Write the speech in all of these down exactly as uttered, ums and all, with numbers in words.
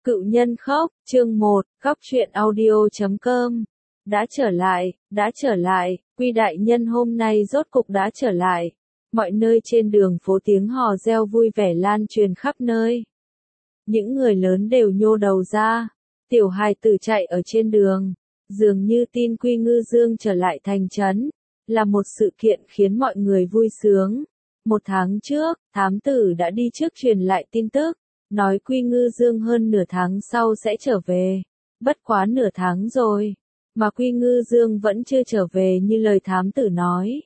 Cựu nhân khóc, chương một, góc truyện audio chấm com. Đã trở lại, đã trở lại, Quy đại nhân hôm nay rốt cục đã trở lại. Mọi nơi trên đường phố tiếng hò reo vui vẻ lan truyền khắp nơi. Những người lớn đều nhô đầu ra, tiểu hài tử chạy ở trên đường, dường như tin Quy Ngư Dương trở lại thành trấn, là một sự kiện khiến mọi người vui sướng. Một tháng trước, thám tử đã đi trước truyền lại tin tức, nói Quy Ngư Dương hơn nửa tháng sau sẽ trở về. Bất quá nửa tháng rồi, mà Quy Ngư Dương vẫn chưa trở về như lời thám tử nói.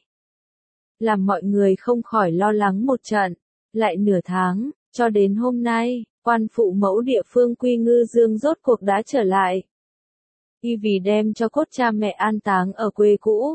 Làm mọi người không khỏi lo lắng một trận, lại nửa tháng, cho đến hôm nay, quan phụ mẫu địa phương Quy Ngư Dương rốt cuộc đã trở lại. Y vì đem cho cốt cha mẹ an táng ở quê cũ.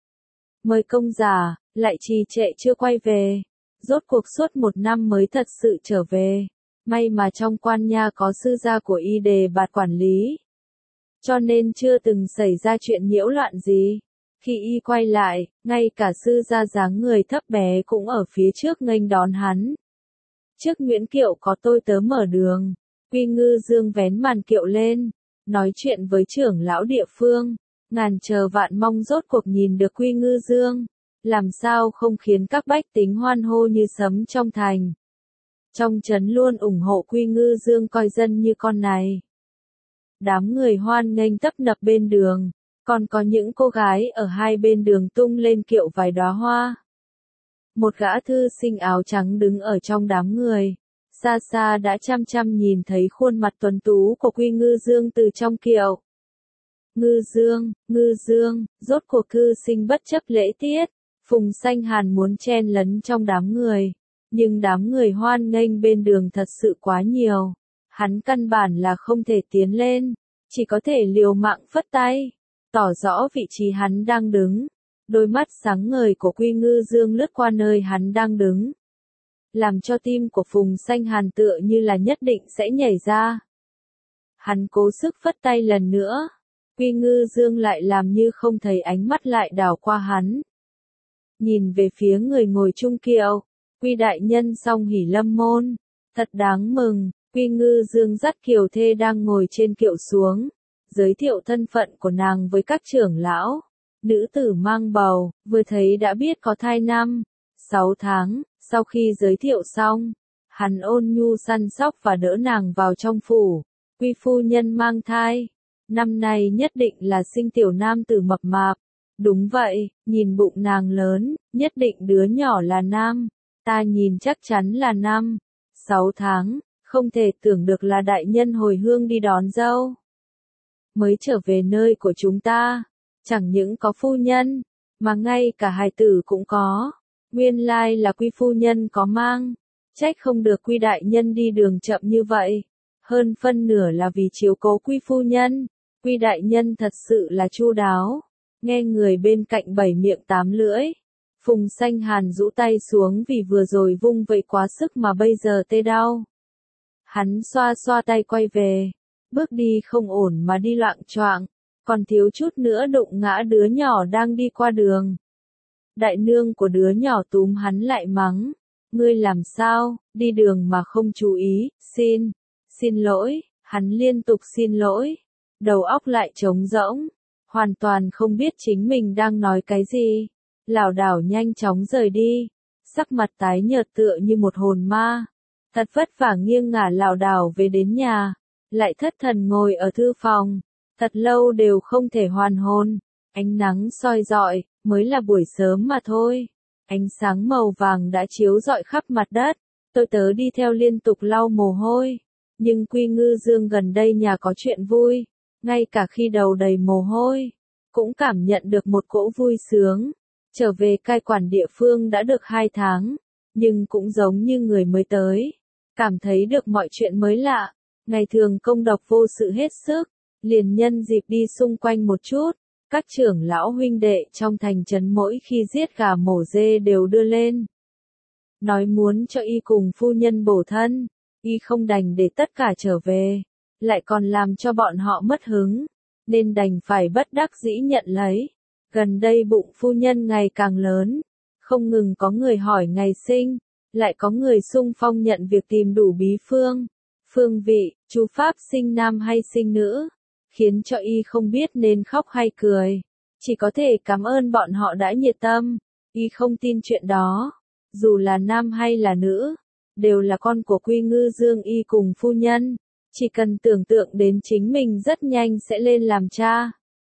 Mời công giả, lại trì trệ chưa quay về. Rốt cuộc suốt một năm mới thật sự trở về. May mà trong quan nha có sư gia của y đề bạt quản lý. Cho nên chưa từng xảy ra chuyện nhiễu loạn gì. Khi y quay lại, ngay cả sư gia dáng người thấp bé cũng ở phía trước nghênh đón hắn. Trước Nguyễn Kiệu có tôi tớ mở đường. Quy Ngư Dương vén màn kiệu lên, nói chuyện với trưởng lão địa phương. Ngàn chờ vạn mong rốt cuộc nhìn được Quy Ngư Dương. Làm sao không khiến các bách tính hoan hô như sấm trong thành. Trong trấn luôn ủng hộ Quy Ngư Dương coi dân như con này. Đám người hoan nghênh tấp nập bên đường, còn có những cô gái ở hai bên đường tung lên kiệu vài đóa hoa. Một gã thư sinh áo trắng đứng ở trong đám người, xa xa đã chăm chăm nhìn thấy khuôn mặt tuấn tú của Quy Ngư Dương từ trong kiệu. Ngư Dương, Ngư Dương, rốt cuộc cư sinh bất chấp lễ tiết, Phùng Xanh Hàn muốn chen lấn trong đám người. Nhưng đám người hoan nghênh bên đường thật sự quá nhiều. Hắn căn bản là không thể tiến lên, chỉ có thể liều mạng phất tay, tỏ rõ vị trí hắn đang đứng. Đôi mắt sáng ngời của Quy Ngư Dương lướt qua nơi hắn đang đứng, làm cho tim của Phùng Xanh Hàn tựa như là nhất định sẽ nhảy ra. Hắn cố sức phất tay lần nữa, Quy Ngư Dương lại làm như không thấy, ánh mắt lại đảo qua hắn. Nhìn về phía người ngồi chung kiệu. Quy đại nhân song hỉ lâm môn, thật đáng mừng. Quy Ngư Dương dắt kiều thê đang ngồi trên kiệu xuống, giới thiệu thân phận của nàng với các trưởng lão. Nữ tử mang bầu, vừa thấy đã biết có thai năm, sáu tháng. Sau khi giới thiệu xong, hắn ôn nhu săn sóc và đỡ nàng vào trong phủ. Quy phu nhân mang thai, năm nay nhất định là sinh tiểu nam tử mập mạp. Đúng vậy, nhìn bụng nàng lớn, nhất định đứa nhỏ là nam. Ta nhìn chắc chắn là năm, sáu tháng, không thể tưởng được là đại nhân hồi hương đi đón dâu. Mới trở về nơi của chúng ta, chẳng những có phu nhân, mà ngay cả hài tử cũng có. Nguyên lai là Quy phu nhân có mang, trách không được Quy đại nhân đi đường chậm như vậy. Hơn phân nửa là vì chiếu cố Quy phu nhân, Quy đại nhân thật sự là chu đáo. Nghe người bên cạnh bảy miệng tám lưỡi. Phùng Xanh Hàn rũ tay xuống vì vừa rồi vung vẩy quá sức mà bây giờ tê đau. Hắn xoa xoa tay quay về, bước đi không ổn mà đi loạng choạng, còn thiếu chút nữa đụng ngã đứa nhỏ đang đi qua đường. Đại nương của đứa nhỏ túm hắn lại mắng, ngươi làm sao, đi đường mà không chú ý, xin, xin lỗi, hắn liên tục xin lỗi, đầu óc lại trống rỗng, hoàn toàn không biết chính mình đang nói cái gì. Lảo đảo nhanh chóng rời đi, sắc mặt tái nhợt tựa như một hồn ma. Thật vất vả nghiêng ngả lảo đảo về đến nhà, lại thất thần ngồi ở thư phòng, thật lâu đều không thể hoàn hồn. Ánh nắng soi rọi, mới là buổi sớm mà thôi. Ánh sáng màu vàng đã chiếu rọi khắp mặt đất, tôi tớ đi theo liên tục lau mồ hôi. Nhưng Quy Ngư Dương gần đây nhà có chuyện vui, ngay cả khi đầu đầy mồ hôi, cũng cảm nhận được một cỗ vui sướng. Trở về cai quản địa phương đã được hai tháng, nhưng cũng giống như người mới tới, cảm thấy được mọi chuyện mới lạ. Ngày thường công độc vô sự hết sức, liền nhân dịp đi xung quanh một chút. Các trưởng lão huynh đệ trong thành trấn mỗi khi giết gà mổ dê đều đưa lên, nói muốn cho y cùng phu nhân bổ thân. Y không đành để tất cả trở về, lại còn làm cho bọn họ mất hứng, nên đành phải bất đắc dĩ nhận lấy. Gần đây bụng phu nhân ngày càng lớn, không ngừng có người hỏi ngày sinh, lại có người xung phong nhận việc tìm đủ bí phương. Phương vị, chú Pháp sinh nam hay sinh nữ, khiến cho y không biết nên khóc hay cười. Chỉ có thể cảm ơn bọn họ đã nhiệt tâm, y không tin chuyện đó. Dù là nam hay là nữ, đều là con của Quy Ngư Dương y cùng phu nhân. Chỉ cần tưởng tượng đến chính mình rất nhanh sẽ lên làm cha.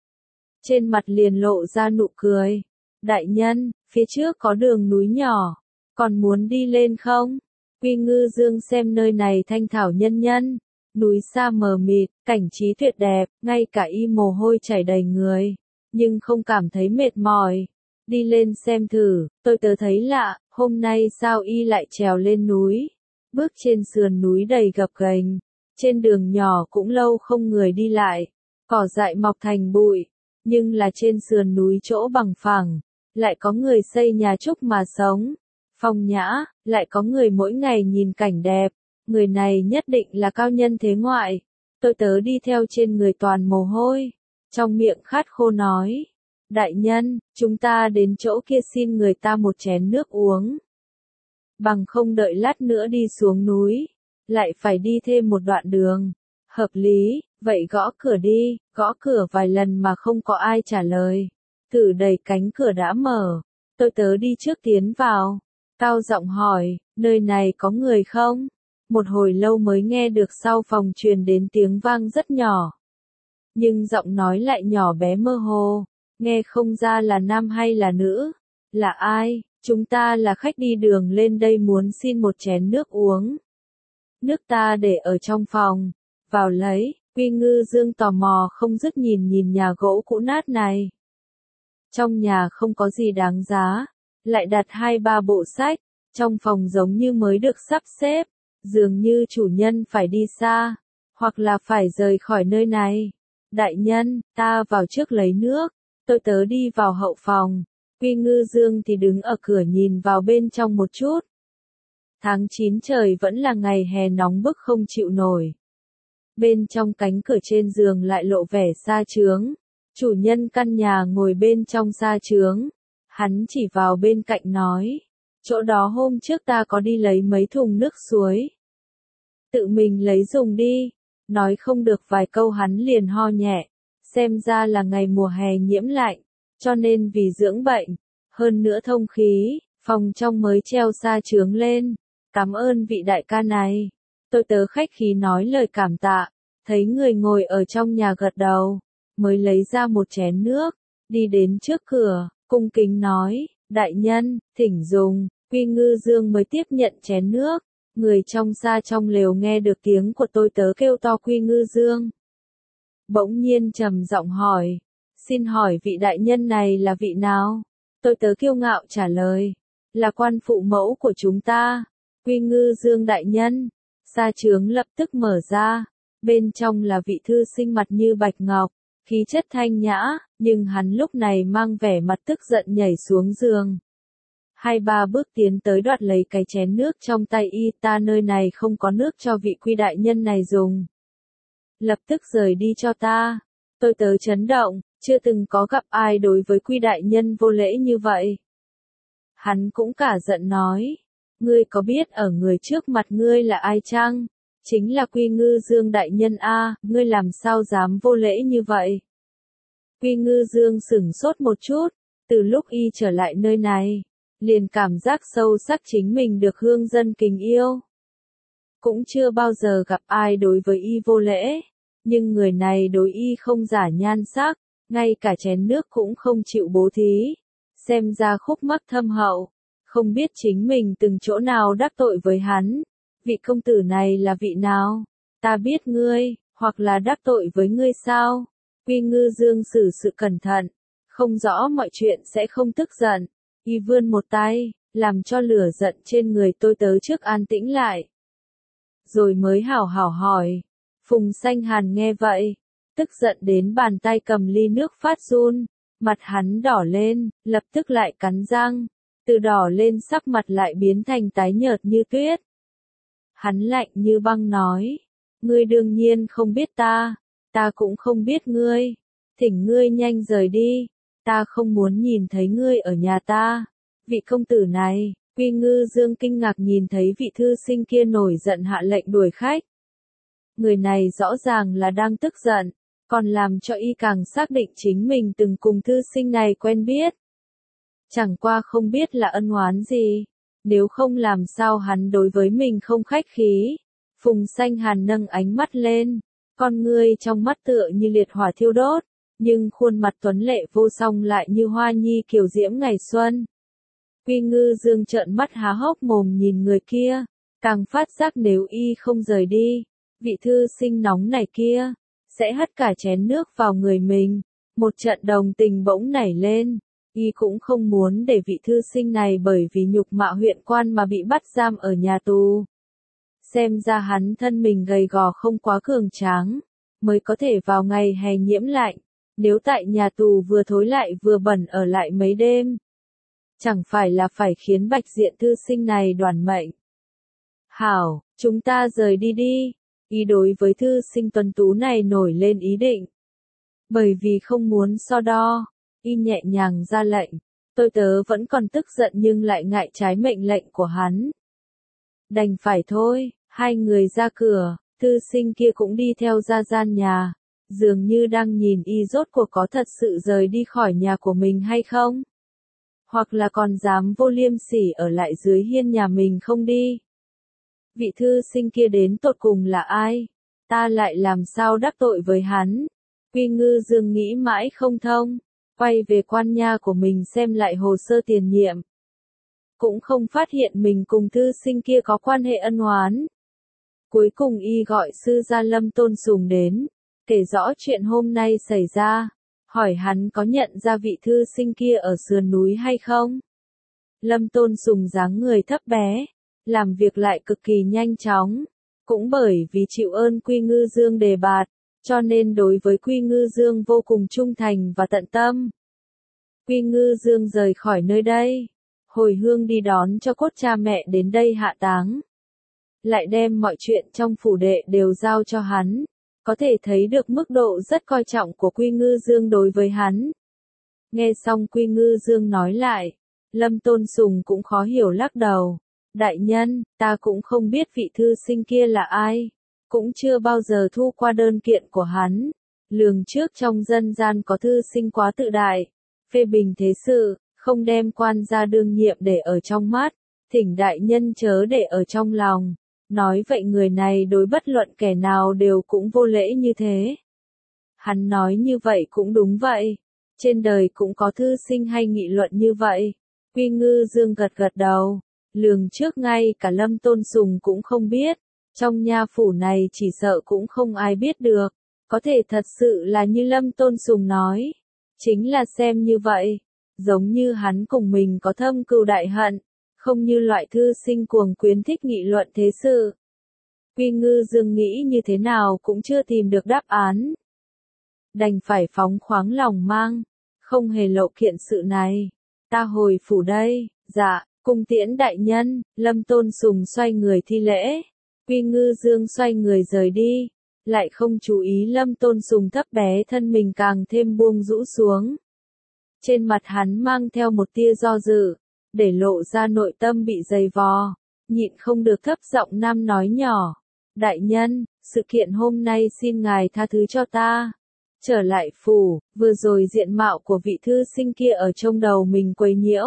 Trên mặt liền lộ ra nụ cười. Đại nhân, phía trước có đường núi nhỏ, còn muốn đi lên không? Quy Ngư Dương xem nơi này thanh thảo nhân nhân, núi xa mờ mịt, cảnh trí tuyệt đẹp, ngay cả y mồ hôi chảy đầy người, nhưng không cảm thấy mệt mỏi. Đi lên xem thử, tôi tớ thấy lạ, hôm nay sao y lại trèo lên núi? Bước trên sườn núi đầy gập ghềnh, trên đường nhỏ cũng lâu không người đi lại, cỏ dại mọc thành bụi, nhưng là trên sườn núi chỗ bằng phẳng, lại có người xây nhà trúc mà sống. Phong nhã, lại có người mỗi ngày nhìn cảnh đẹp, người này nhất định là cao nhân thế ngoại. Tôi tớ đi theo trên người toàn mồ hôi, trong miệng khát khô nói. Đại nhân, chúng ta đến chỗ kia xin người ta một chén nước uống. Bằng không đợi lát nữa đi xuống núi, lại phải đi thêm một đoạn đường. Hợp lý, vậy gõ cửa đi, gõ cửa vài lần mà không có ai trả lời. Thử đẩy cánh cửa đã mở, tôi tớ đi trước tiến vào. Cao giọng hỏi, nơi này có người không? Một hồi lâu mới nghe được sau phòng truyền đến tiếng vang rất nhỏ. Nhưng giọng nói lại nhỏ bé mơ hồ, nghe không ra là nam hay là nữ. Là ai? Chúng ta là khách đi đường lên đây muốn xin một chén nước uống. Nước ta để ở trong phòng, vào lấy. Quy Ngư Dương tò mò không dứt nhìn nhìn nhà gỗ cũ nát này. Trong nhà không có gì đáng giá, lại đặt hai ba bộ sách, trong phòng giống như mới được sắp xếp, dường như chủ nhân phải đi xa, hoặc là phải rời khỏi nơi này. Đại nhân, ta vào trước lấy nước, tôi tớ đi vào hậu phòng, Quy Ngư Dương thì đứng ở cửa nhìn vào bên trong một chút. Tháng chín trời vẫn là ngày hè nóng bức không chịu nổi. Bên trong cánh cửa trên giường lại lộ vẻ xa chướng. Chủ nhân căn nhà ngồi bên trong xa chướng. Hắn chỉ vào bên cạnh nói. Chỗ đó hôm trước ta có đi lấy mấy thùng nước suối. Tự mình lấy dùng đi. Nói không được vài câu hắn liền ho nhẹ. Xem ra là ngày mùa hè nhiễm lạnh. Cho nên vì dưỡng bệnh. Hơn nữa thông khí. Phòng trong mới treo xa chướng lên. Cảm ơn vị đại ca này. Tôi tớ khách khí nói lời cảm tạ. Thấy người ngồi ở trong nhà gật đầu. Mới lấy ra một chén nước. Đi đến trước cửa. Cung kính nói. Đại nhân, thỉnh dùng. Quy Ngư Dương mới tiếp nhận chén nước. Người trong xa trong lều nghe được tiếng của tôi tớ kêu to Quy Ngư Dương. Bỗng nhiên trầm giọng hỏi. Xin hỏi vị đại nhân này là vị nào? Tôi tớ kiêu ngạo trả lời. Là quan phụ mẫu của chúng ta. Quy Ngư Dương đại nhân. Sa chướng lập tức mở ra. Bên trong là vị thư sinh mặt như bạch ngọc. Khí chất thanh nhã, nhưng hắn lúc này mang vẻ mặt tức giận nhảy xuống giường. Hai ba bước tiến tới đoạt lấy cái chén nước trong tay y, ta nơi này không có nước cho vị Quy đại nhân này dùng. Lập tức rời đi cho ta. Tôi tớ chấn động, chưa từng có gặp ai đối với Quy đại nhân vô lễ như vậy. Hắn cũng cả giận nói. Ngươi có biết ở người trước mặt ngươi là ai chăng? Chính là Quy Ngư Dương đại nhân a, ngươi làm sao dám vô lễ như vậy? Quy Ngư Dương sửng sốt một chút, từ lúc y trở lại nơi này, liền cảm giác sâu sắc chính mình được hương dân kính yêu. Cũng chưa bao giờ gặp ai đối với y vô lễ, nhưng người này đối y không giả nhan sắc, ngay cả chén nước cũng không chịu bố thí, xem ra khúc mắc thâm hậu, không biết chính mình từng chỗ nào đắc tội với hắn. Vị công tử này là vị nào? Ta biết ngươi, hoặc là đắc tội với ngươi sao? Quy Ngư Dương xử sự cẩn thận, không rõ mọi chuyện sẽ không tức giận. Y vươn một tay, làm cho lửa giận trên người tôi tớ trước an tĩnh lại. Rồi mới hảo hảo hỏi. Phùng Xanh Hàn nghe vậy, tức giận đến bàn tay cầm ly nước phát run, mặt hắn đỏ lên, lập tức lại cắn răng, từ đỏ lên sắc mặt lại biến thành tái nhợt như tuyết. Hắn lạnh như băng nói, ngươi đương nhiên không biết ta, ta cũng không biết ngươi, thỉnh ngươi nhanh rời đi, ta không muốn nhìn thấy ngươi ở nhà ta. Vị công tử này, Quy Ngư Dương kinh ngạc nhìn thấy vị thư sinh kia nổi giận hạ lệnh đuổi khách. người này rõ ràng là đang tức giận, còn làm cho y càng xác định chính mình từng cùng thư sinh này quen biết. Chẳng qua không biết là ân oán gì, nếu không làm sao hắn đối với mình không khách khí. Phùng Xanh Hàn nâng ánh mắt lên, con ngươi trong mắt tựa như liệt hỏa thiêu đốt, nhưng khuôn mặt tuấn lệ vô song lại như hoa nhi kiều diễm ngày xuân. Quy Ngư Dương trợn mắt há hốc mồm nhìn người kia, càng phát giác nếu y không rời đi, vị thư sinh nóng này kia sẽ hất cả chén nước vào người mình. Một trận đồng tình bỗng nảy lên, y cũng không muốn để vị thư sinh này bởi vì nhục mạ huyện quan mà bị bắt giam ở nhà tù. Xem ra hắn thân mình gầy gò không quá cường tráng, mới có thể vào ngày hè nhiễm lạnh, nếu tại nhà tù vừa thối lại vừa bẩn ở lại mấy đêm, chẳng phải là phải khiến bạch diện thư sinh này đoản mệnh. Hảo, chúng ta rời đi đi. Y đối với thư sinh tuấn tú này nổi lên ý định. Bởi vì không muốn so đo, y nhẹ nhàng ra lệnh. Tôi tớ vẫn còn tức giận nhưng lại ngại trái mệnh lệnh của hắn. Đành phải thôi, hai người ra cửa, thư sinh kia cũng đi theo ra gian nhà, dường như đang nhìn y rốt cuộc có thật sự rời đi khỏi nhà của mình hay không. Hoặc là còn dám vô liêm sỉ ở lại dưới hiên nhà mình không đi. Vị thư sinh kia đến tột cùng là ai? Ta lại làm sao đắc tội với hắn? Quy Ngư Dương nghĩ mãi không thông, quay về quan nha của mình xem lại hồ sơ tiền nhiệm. Cũng không phát hiện mình cùng thư sinh kia có quan hệ ân oán. Cuối cùng y gọi sư gia Lâm Tôn Sùng đến, kể rõ chuyện hôm nay xảy ra, hỏi hắn có nhận ra vị thư sinh kia ở sườn núi hay không. Lâm Tôn Sùng dáng người thấp bé, làm việc lại cực kỳ nhanh chóng, cũng bởi vì chịu ơn Quy Ngư Dương đề bạt, cho nên đối với Quy Ngư Dương vô cùng trung thành và tận tâm. Quy Ngư Dương rời khỏi nơi đây, hồi hương đi đón cho cốt cha mẹ đến đây hạ táng. Lại đem mọi chuyện trong phủ đệ đều giao cho hắn, có thể thấy được mức độ rất coi trọng của Quy Ngư Dương đối với hắn. Nghe xong Quy Ngư Dương nói lại, Lâm Tôn Sùng cũng khó hiểu lắc đầu. Đại nhân, ta cũng không biết vị thư sinh kia là ai, cũng chưa bao giờ thu qua đơn kiện của hắn. Lường trước trong dân gian có thư sinh quá tự đại, phê bình thế sự, không đem quan gia đương nhiệm để ở trong mắt, thỉnh đại nhân chớ để ở trong lòng. Nói vậy người này đối bất luận kẻ nào đều cũng vô lễ như thế. Hắn nói như vậy cũng đúng vậy, trên đời cũng có thư sinh hay nghị luận như vậy. Quy Ngư Dương gật gật đầu. Lường trước ngay cả Lâm Tôn Sùng cũng không biết, trong nha phủ này chỉ sợ cũng không ai biết được, có thể thật sự là như Lâm Tôn Sùng nói, chính là xem như vậy, giống như hắn cùng mình có thâm cừu đại hận, không như loại thư sinh cuồng quyến thích nghị luận thế sự. Quy Ngư Dương nghĩ như thế nào cũng chưa tìm được đáp án. Đành phải phóng khoáng lòng mang, không hề lộ kiện sự này, ta hồi phủ đây, dạ. Cung tiễn đại nhân, Lâm Tôn Sùng xoay người thi lễ. Quy Ngư Dương xoay người rời đi, lại không chú ý Lâm Tôn Sùng thấp bé thân mình càng thêm buông rũ xuống. Trên mặt hắn mang theo một tia do dự, để lộ ra nội tâm bị dày vò, nhịn không được thấp giọng nam nói nhỏ. Đại nhân, sự kiện hôm nay xin ngài tha thứ cho ta. Trở lại phủ, vừa rồi diện mạo của vị thư sinh kia ở trong đầu mình quấy nhiễu.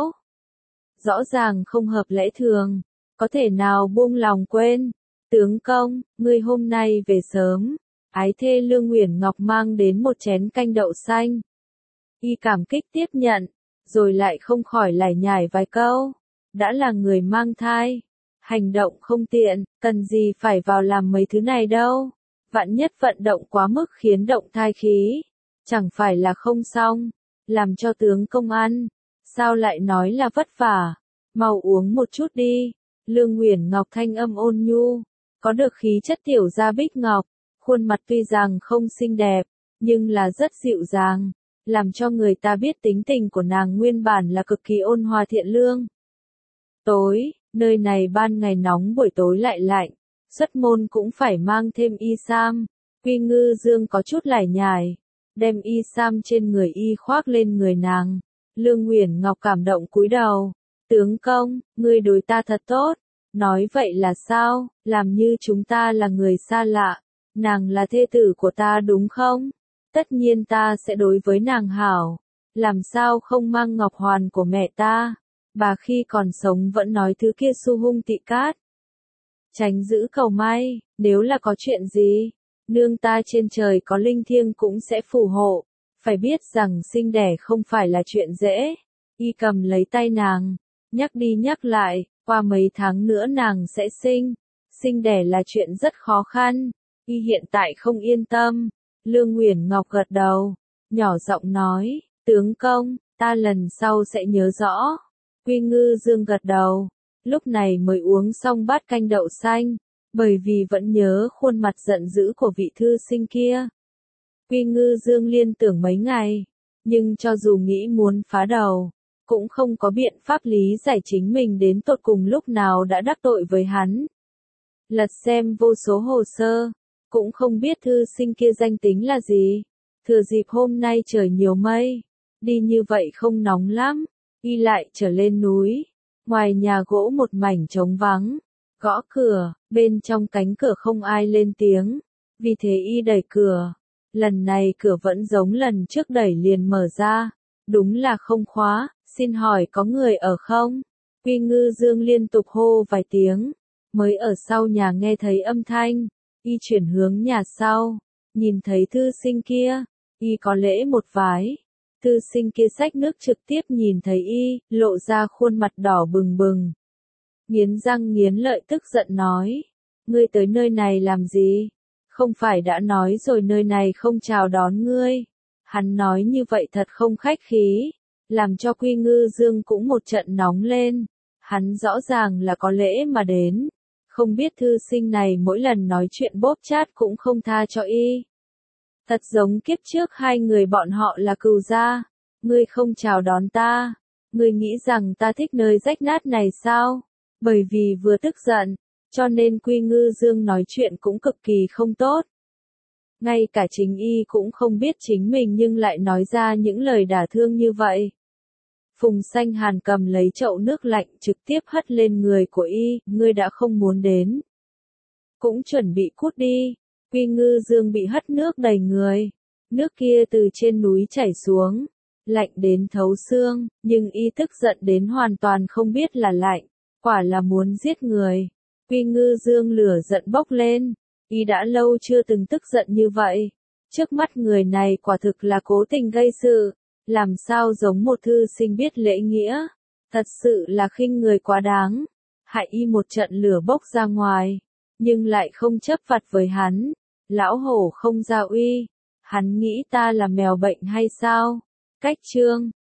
Rõ ràng không hợp lẽ thường, có thể nào buông lòng quên. Tướng công, ngươi hôm nay về sớm. Ái thê Lương Uyển Ngọc mang đến một chén canh đậu xanh. Y cảm kích tiếp nhận, rồi lại không khỏi lải nhải vài câu. Đã là người mang thai, hành động không tiện, cần gì phải vào làm mấy thứ này đâu. Vạn nhất vận động quá mức khiến động thai khí, chẳng phải là không xong, làm cho tướng công ăn. Sao lại nói là vất vả, mau uống một chút đi. Lương Uyển Ngọc thanh âm ôn nhu, có được khí chất tiểu gia bích ngọc, khuôn mặt tuy rằng không xinh đẹp, nhưng là rất dịu dàng, làm cho người ta biết tính tình của nàng nguyên bản là cực kỳ ôn hòa thiện lương. Tối, nơi này ban ngày nóng buổi tối lại lạnh, xuất môn cũng phải mang thêm y sam. Quy Ngư Dương có chút lải nhải, đem y sam trên người y khoác lên người nàng. Lương Uyển Ngọc cảm động cúi đầu. Tướng công, ngươi đối ta thật tốt. Nói vậy là sao, làm như chúng ta là người xa lạ. Nàng là thê tử của ta đúng không? Tất nhiên ta sẽ đối với nàng hảo. Làm sao không mang ngọc hoàn của mẹ ta? Bà khi còn sống vẫn nói thứ kia su hung tị cát. Tránh giữ cầu may, nếu là có chuyện gì, nương ta trên trời có linh thiêng cũng sẽ phù hộ. Phải biết rằng sinh đẻ không phải là chuyện dễ. Y cầm lấy tay nàng, nhắc đi nhắc lại, qua mấy tháng nữa nàng sẽ sinh. Sinh đẻ là chuyện rất khó khăn. Y hiện tại không yên tâm. Lương Nguyền Ngọc gật đầu, nhỏ giọng nói, tướng công, ta lần sau sẽ nhớ rõ. Quy Ngư Dương gật đầu, lúc này mới uống xong bát canh đậu xanh, bởi vì vẫn nhớ khuôn mặt giận dữ của vị thư sinh kia. Quy Ngư Dương liên tưởng mấy ngày, nhưng cho dù nghĩ muốn phá đầu, cũng không có biện pháp lý giải chính mình đến tột cùng lúc nào đã đắc tội với hắn. Lật xem vô số hồ sơ, cũng không biết thư sinh kia danh tính là gì. Thừa dịp hôm nay trời nhiều mây, đi như vậy không nóng lắm, y lại trở lên núi. Ngoài nhà gỗ một mảnh trống vắng, gõ cửa, bên trong cánh cửa không ai lên tiếng, vì thế y đẩy cửa. Lần này cửa vẫn giống lần trước đẩy liền mở ra, đúng là không khóa, xin hỏi có người ở không? Quy Ngư Dương liên tục hô vài tiếng, mới ở sau nhà nghe thấy âm thanh, y chuyển hướng nhà sau, nhìn thấy thư sinh kia, y có lễ một vái. Thư sinh kia xách nước trực tiếp nhìn thấy y, lộ ra khuôn mặt đỏ bừng bừng. Nghiến răng nghiến lợi tức giận nói, ngươi tới nơi này làm gì? Không phải đã nói rồi nơi này không chào đón ngươi. Hắn nói như vậy thật không khách khí, làm cho Quy Ngư Dương cũng một trận nóng lên. Hắn rõ ràng là có lễ mà đến, không biết thư sinh này mỗi lần nói chuyện bóp chát cũng không tha cho y. Thật giống kiếp trước hai người bọn họ là cừu gia, ngươi không chào đón ta, ngươi nghĩ rằng ta thích nơi rách nát này sao? Bởi vì vừa tức giận, cho nên Quy Ngư Dương nói chuyện cũng cực kỳ không tốt. Ngay cả chính y cũng không biết chính mình nhưng lại nói ra những lời đả thương như vậy. Phùng Xanh Hàn cầm lấy chậu nước lạnh trực tiếp hất lên người của y, ngươi đã không muốn đến. Cũng chuẩn bị cút đi. Quy Ngư Dương bị hất nước đầy người. Nước kia từ trên núi chảy xuống, lạnh đến thấu xương, nhưng y tức giận đến hoàn toàn không biết là lạnh, quả là muốn giết người. Quy Ngư Dương lửa giận bốc lên, y đã lâu chưa từng tức giận như vậy. Trước mắt người này quả thực là cố tình gây sự, làm sao giống một thư sinh biết lễ nghĩa, thật sự là khinh người quá đáng. Hại y một trận lửa bốc ra ngoài, nhưng lại không chấp vặt với hắn. Lão hổ không ra uy, hắn nghĩ ta là mèo bệnh hay sao? Cách chương